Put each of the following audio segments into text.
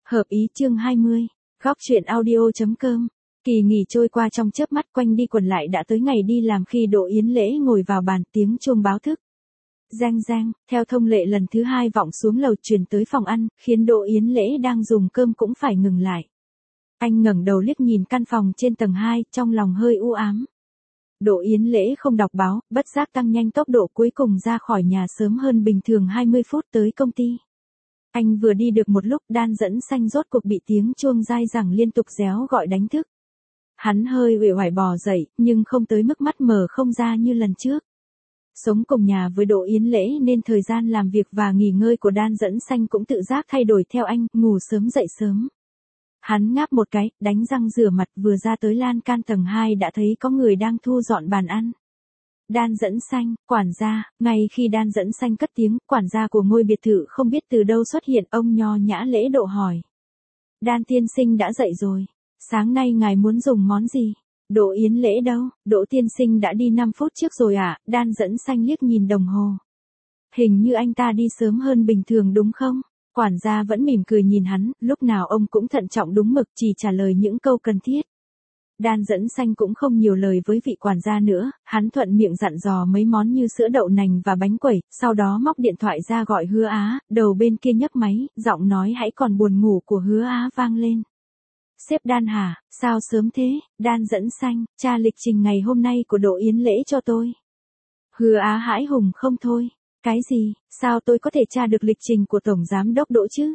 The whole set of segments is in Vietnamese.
Hợp ý chương 20. Góc truyện audio.com. Kỳ nghỉ trôi qua trong chớp mắt, quanh đi quẩn lại đã tới ngày đi làm khi Đỗ Yến Lễ ngồi vào bàn, tiếng chuông báo thức. Reng reng, theo thông lệ lần thứ hai vọng xuống lầu truyền tới phòng ăn, khiến Đỗ Yến Lễ đang dùng cơm cũng phải ngừng lại. Anh ngẩng đầu liếc nhìn căn phòng trên tầng 2, trong lòng hơi u ám. Đỗ Yến Lễ không đọc báo, bất giác tăng nhanh tốc độ, cuối cùng ra khỏi nhà sớm hơn bình thường 20 phút tới công ty. Anh vừa đi được một lúc, Đan Dẫn Xanh rốt cuộc bị tiếng chuông dai dẳng liên tục réo gọi đánh thức. Hắn hơi uể oải bò dậy, nhưng không tới mức mắt mở không ra như lần trước. Sống cùng nhà với Đỗ Yến Lễ nên thời gian làm việc và nghỉ ngơi của Đan Dẫn Xanh cũng tự giác thay đổi theo anh, ngủ sớm dậy sớm. Hắn ngáp một cái, đánh răng rửa mặt, vừa ra tới lan can tầng 2 đã thấy có người đang thu dọn bàn ăn. Đan Dẫn Xanh, quản gia. Ngay khi Đan Dẫn Xanh cất tiếng, quản gia của ngôi biệt thự không biết từ đâu xuất hiện, ông nho nhã lễ độ hỏi. Đan tiên sinh đã dậy rồi. Sáng nay ngài muốn dùng món gì? Đỗ Yến Lễ đâu? Đỗ tiên sinh đã đi 5 phút trước rồi ạ. Đan Dẫn Xanh liếc nhìn đồng hồ. Hình như anh ta đi sớm hơn bình thường đúng không? Quản gia vẫn mỉm cười nhìn hắn, lúc nào ông cũng thận trọng đúng mực, chỉ trả lời những câu cần thiết. Đan Dẫn Xanh cũng không nhiều lời với vị quản gia nữa, hắn thuận miệng dặn dò mấy món như sữa đậu nành và bánh quẩy, sau đó móc điện thoại ra gọi Hứa Á, đầu bên kia nhấc máy, giọng nói hãy còn buồn ngủ của Hứa Á vang lên. Sếp Đan hả, sao sớm thế? Đan Dẫn Xanh, tra lịch trình ngày hôm nay của Đỗ Yến Lễ cho tôi. Hứa Á hãi hùng không thôi. Cái gì, sao tôi có thể tra được lịch trình của Tổng Giám đốc Đỗ chứ?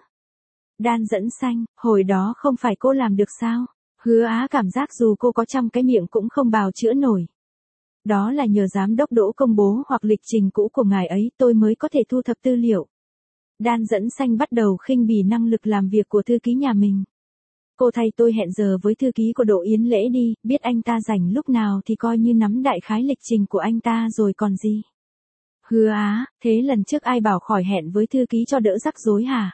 Đan Dẫn Xanh, hồi đó không phải cô làm được sao? Hứa Á cảm giác dù cô có trăm cái miệng cũng không bào chữa nổi. Đó là nhờ Giám đốc Đỗ công bố hoặc lịch trình cũ của ngài ấy tôi mới có thể thu thập tư liệu. Đan Dẫn Xanh bắt đầu khinh bỉ năng lực làm việc của thư ký nhà mình. Cô thay tôi hẹn giờ với thư ký của Đỗ Yến Lễ đi, biết anh ta rảnh lúc nào thì coi như nắm đại khái lịch trình của anh ta rồi còn gì. Hứa Á, thế lần trước ai bảo khỏi hẹn với thư ký cho đỡ rắc rối hả?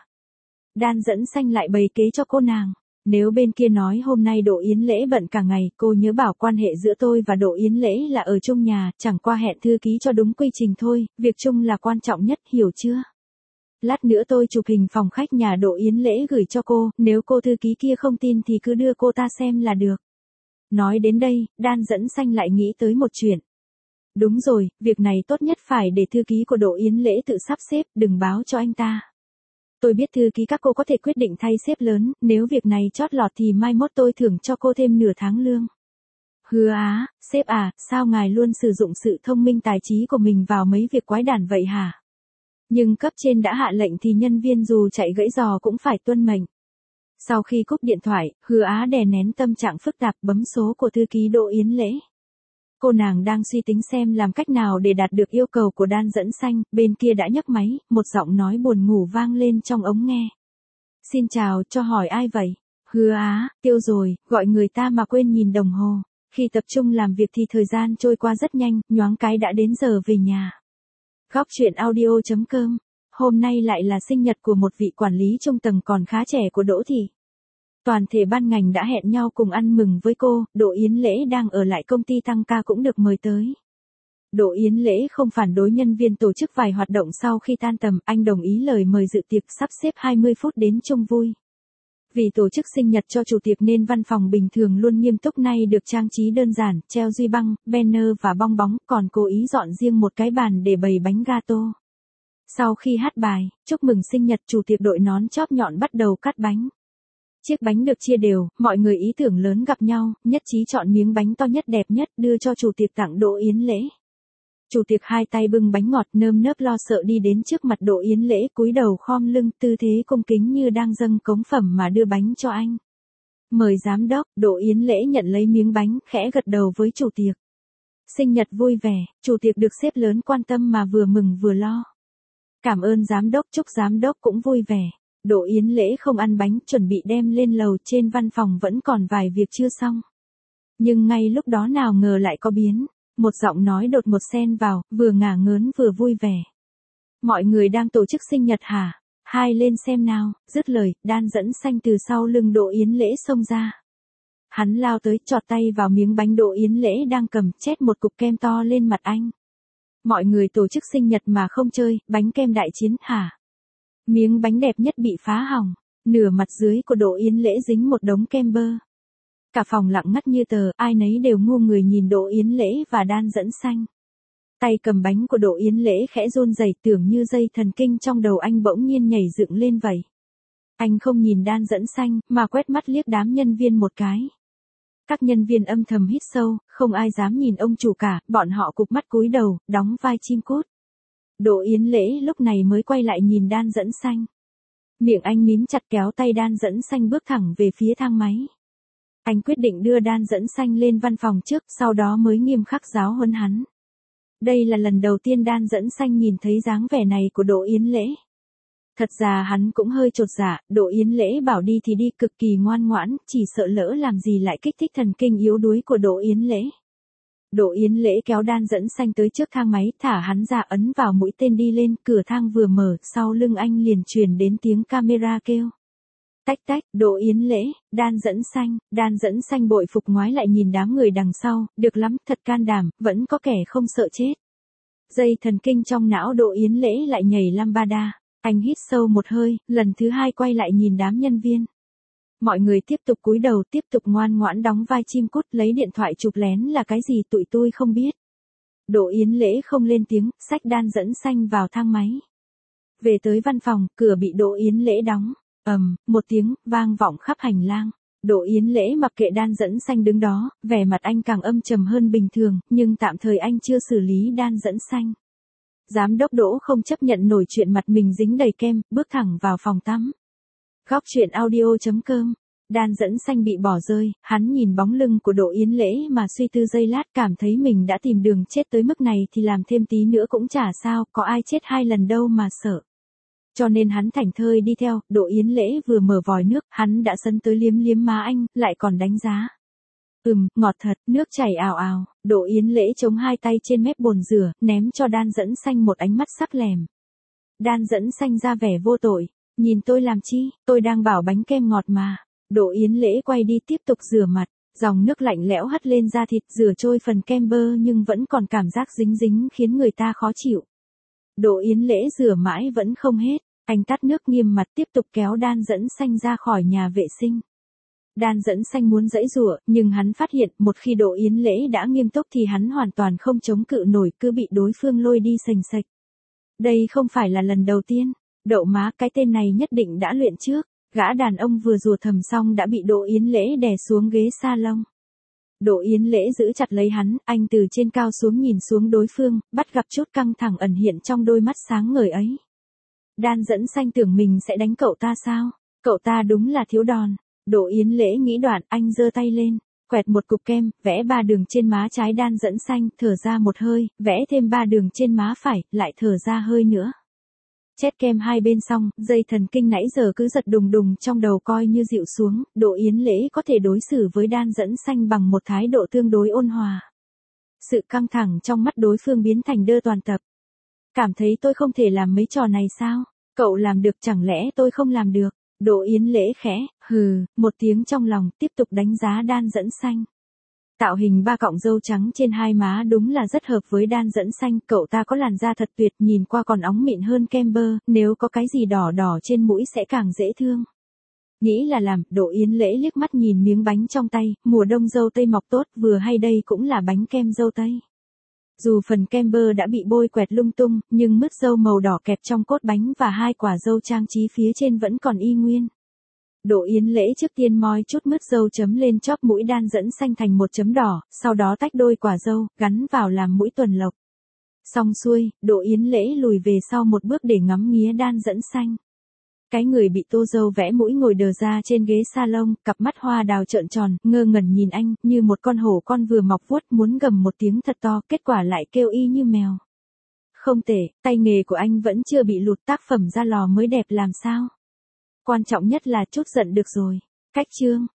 Đan Dẫn Xanh lại bày kế cho cô nàng. Nếu bên kia nói hôm nay Đỗ Yến Lễ bận cả ngày, cô nhớ bảo quan hệ giữa tôi và Đỗ Yến Lễ là ở chung nhà, chẳng qua hẹn thư ký cho đúng quy trình thôi, việc chung là quan trọng nhất, hiểu chưa? Lát nữa tôi chụp hình phòng khách nhà Đỗ Yến Lễ gửi cho cô, nếu cô thư ký kia không tin thì cứ đưa cô ta xem là được. Nói đến đây, Đan Dẫn Xanh lại nghĩ tới một chuyện. Đúng rồi, việc này tốt nhất phải để thư ký của Đỗ Yến Lễ tự sắp xếp, đừng báo cho anh ta. Tôi biết thư ký các cô có thể quyết định thay sếp lớn, nếu việc này chót lọt thì mai mốt tôi thưởng cho cô thêm nửa tháng lương. Hứa Á, sếp à, sao ngài luôn sử dụng sự thông minh tài trí của mình vào mấy việc quái đản vậy hả? Nhưng cấp trên đã hạ lệnh thì nhân viên dù chạy gãy giò cũng phải tuân mệnh. Sau khi cúp điện thoại, Hứa Á đè nén tâm trạng phức tạp bấm số của thư ký Đỗ Yến Lễ. Cô nàng đang suy tính xem làm cách nào để đạt được yêu cầu của Đan Dẫn Xanh, bên kia đã nhấc máy, một giọng nói buồn ngủ vang lên trong ống nghe. Xin chào, cho hỏi ai vậy? Hứa Á, tiêu rồi, gọi người ta mà quên nhìn đồng hồ. Khi tập trung làm việc thì thời gian trôi qua rất nhanh, nhoáng cái đã đến giờ về nhà. Góc truyện audio.com. Hôm nay lại là sinh nhật của một vị quản lý trung tầng còn khá trẻ của Đỗ Thị. Toàn thể ban ngành đã hẹn nhau cùng ăn mừng với cô, Đỗ Yến Lễ đang ở lại công ty tăng ca cũng được mời tới. Đỗ Yến Lễ không phản đối nhân viên tổ chức vài hoạt động sau khi tan tầm, anh đồng ý lời mời dự tiệc, sắp xếp 20 phút đến chung vui. Vì tổ chức sinh nhật cho chủ tiệc nên văn phòng bình thường luôn nghiêm túc, nay được trang trí đơn giản, treo duy băng, banner và bong bóng, còn cố ý dọn riêng một cái bàn để bày bánh gato. Sau khi hát bài chúc mừng sinh nhật, chủ tiệc đội nón chóp nhọn bắt đầu cắt bánh. Chiếc bánh được chia đều, mọi người ý tưởng lớn gặp nhau, nhất trí chọn miếng bánh to nhất đẹp nhất đưa cho chủ tiệc tặng Đỗ Yến Lễ. Chủ tiệc hai tay bưng bánh ngọt, nơm nớp lo sợ đi đến trước mặt Đỗ Yến Lễ, cúi đầu khom lưng, tư thế cung kính như đang dâng cống phẩm mà đưa bánh cho anh. Mời giám đốc. Đỗ Yến Lễ nhận lấy miếng bánh, khẽ gật đầu với chủ tiệc. Sinh nhật vui vẻ, chủ tiệc được sếp lớn quan tâm mà vừa mừng vừa lo. Cảm ơn giám đốc, chúc giám đốc cũng vui vẻ. Đỗ Yến Lễ không ăn bánh, chuẩn bị đem lên lầu, trên văn phòng vẫn còn vài việc chưa xong. Nhưng ngay lúc đó nào ngờ lại có biến, một giọng nói đột ngột xen vào, vừa ngả ngớn vừa vui vẻ. Mọi người đang tổ chức sinh nhật hả? Hai lên xem nào. Dứt lời, Đan Dẫn Xanh từ sau lưng Đỗ Yến Lễ xông ra. Hắn lao tới, chọt tay vào miếng bánh Đỗ Yến Lễ đang cầm, chét một cục kem to lên mặt anh. Mọi người tổ chức sinh nhật mà không chơi, bánh kem đại chiến hả? Miếng bánh đẹp nhất bị phá hỏng. Nửa mặt dưới của Đỗ Yến Lễ dính một đống kem bơ. Cả phòng lặng ngắt như tờ, ai nấy đều ngu người nhìn Đỗ Yến Lễ và Đan Dẫn Xanh. Tay cầm bánh của Đỗ Yến Lễ khẽ run rẩy, tưởng như dây thần kinh trong đầu anh bỗng nhiên nhảy dựng lên vậy. Anh không nhìn Đan Dẫn Xanh, mà quét mắt liếc đám nhân viên một cái. Các nhân viên âm thầm hít sâu, không ai dám nhìn ông chủ cả, bọn họ cụp mắt cúi đầu, đóng vai chim cút. Đỗ Yến Lễ lúc này mới quay lại nhìn Đan Dẫn Xanh. Miệng anh mím chặt kéo tay Đan Dẫn Xanh bước thẳng về phía thang máy. Anh quyết định đưa Đan Dẫn Xanh lên văn phòng trước, sau đó mới nghiêm khắc giáo huấn hắn. Đây là lần đầu tiên Đan Dẫn Xanh nhìn thấy dáng vẻ này của Đỗ Yến Lễ. Thật ra hắn cũng hơi chột dạ, Đỗ Yến Lễ bảo đi thì đi, cực kỳ ngoan ngoãn, chỉ sợ lỡ làm gì lại kích thích thần kinh yếu đuối của Đỗ Yến Lễ. Đỗ Yến Lễ kéo Đan Dẫn Xanh tới trước thang máy, thả hắn ra, ấn vào mũi tên đi lên, cửa thang vừa mở, sau lưng anh liền truyền đến tiếng camera kêu. Tách tách, Đỗ Yến Lễ, Đan Dẫn Xanh bội phục ngoái lại nhìn đám người đằng sau, được lắm, thật can đảm, vẫn có kẻ không sợ chết. Dây thần kinh trong não Đỗ Yến Lễ lại nhảy lambada, anh hít sâu một hơi, lần thứ hai quay lại nhìn đám nhân viên. Mọi người tiếp tục cúi đầu, tiếp tục ngoan ngoãn đóng vai chim cút, lấy điện thoại chụp lén là cái gì tụi tôi không biết. Đỗ Yến Lễ không lên tiếng, xách Đan Dẫn Xanh vào thang máy. Về tới văn phòng, cửa bị Đỗ Yến Lễ đóng. Một tiếng, vang vọng khắp hành lang. Đỗ Yến Lễ mặc kệ Đan Dẫn Xanh đứng đó, vẻ mặt anh càng âm trầm hơn bình thường, nhưng tạm thời anh chưa xử lý Đan Dẫn Xanh. Giám đốc Đỗ không chấp nhận nổi chuyện mặt mình dính đầy kem, bước thẳng vào phòng tắm. Góc truyện audio.com. Đan Dẫn Xanh bị bỏ rơi, hắn nhìn bóng lưng của Đỗ Yến Lễ mà suy tư giây lát, cảm thấy mình đã tìm đường chết tới mức này thì làm thêm tí nữa cũng chả sao, có ai chết 2 lần đâu mà sợ. Cho nên hắn thảnh thơi đi theo, Đỗ Yến Lễ vừa mở vòi nước, hắn đã sấn tới liếm liếm má anh, lại còn đánh giá. Ngọt thật, nước chảy ào ào, Đỗ Yến Lễ chống hai tay trên mép bồn rửa, ném cho Đan Dẫn Xanh một ánh mắt sắc lẻm. Đan Dẫn Xanh ra vẻ vô tội, nhìn tôi làm chi, tôi đang bảo bánh kem ngọt mà. Đỗ Yến Lễ quay đi tiếp tục rửa mặt, dòng nước lạnh lẽo hắt lên da thịt, rửa trôi phần kem bơ nhưng vẫn còn cảm giác dính dính khiến người ta khó chịu. Đỗ Yến Lễ rửa mãi vẫn không hết, anh tắt nước nghiêm mặt tiếp tục kéo Đan Dẫn Xanh ra khỏi nhà vệ sinh. Đan Dẫn Xanh muốn giãy giụa, nhưng hắn phát hiện một khi Đỗ Yến Lễ đã nghiêm túc thì hắn hoàn toàn không chống cự nổi, cứ bị đối phương lôi đi sành sạch. Đây không phải là lần đầu tiên, đậu má, cái tên này nhất định đã luyện trước. Gã đàn ông vừa rùa thầm xong đã bị Đỗ Yến Lễ đè xuống ghế salon. Đỗ Yến Lễ giữ chặt lấy hắn, anh từ trên cao xuống nhìn xuống đối phương, bắt gặp chút căng thẳng ẩn hiện trong đôi mắt sáng ngời ấy. Đan Dẫn Xanh tưởng mình sẽ đánh cậu ta sao? Cậu ta đúng là thiếu đòn. Đỗ Yến Lễ nghĩ đoạn, anh giơ tay lên, quẹt một cục kem, vẽ 3 đường trên má trái Đan Dẫn Xanh, thở ra một hơi, vẽ thêm 3 đường trên má phải, lại thở ra hơi nữa. Chét kem hai bên xong, dây thần kinh nãy giờ cứ giật đùng đùng trong đầu coi như dịu xuống, Đỗ Yến Lễ có thể đối xử với Đan Dẫn Xanh bằng một thái độ tương đối ôn hòa. Sự căng thẳng trong mắt đối phương biến thành đơ toàn tập. Cảm thấy tôi không thể làm mấy trò này sao? Cậu làm được chẳng lẽ tôi không làm được? Đỗ Yến Lễ khẽ, một tiếng trong lòng, tiếp tục đánh giá Đan Dẫn Xanh. Tạo hình 3 cọng râu trắng trên hai má đúng là rất hợp với Đan Dẫn Xanh, cậu ta có làn da thật tuyệt, nhìn qua còn óng mịn hơn kem bơ, nếu có cái gì đỏ đỏ trên mũi sẽ càng dễ thương. Nghĩ là làm, Đỗ Yến Lễ liếc mắt nhìn miếng bánh trong tay, mùa đông dâu tây mọc tốt, vừa hay đây cũng là bánh kem dâu tây. Dù phần kem bơ đã bị bôi quẹt lung tung, nhưng mứt dâu màu đỏ kẹp trong cốt bánh và 2 quả dâu trang trí phía trên vẫn còn y nguyên. Đỗ Yến Lễ trước tiên moi chút mứt dâu chấm lên chóp mũi Đan Dẫn Xanh thành một chấm đỏ, sau đó tách đôi quả dâu, gắn vào làm mũi tuần lộc. Xong xuôi, Đỗ Yến Lễ lùi về sau một bước để ngắm nghía Đan Dẫn Xanh. Cái người bị tô dâu vẽ mũi ngồi đờ ra trên ghế salon, cặp mắt hoa đào trợn tròn, ngơ ngẩn nhìn anh, như một con hổ con vừa mọc vuốt muốn gầm một tiếng thật to, kết quả lại kêu y như mèo. Không tệ, tay nghề của anh vẫn chưa bị lụt, tác phẩm ra lò mới đẹp làm sao. Quan trọng nhất là chút giận được rồi. Cách chương.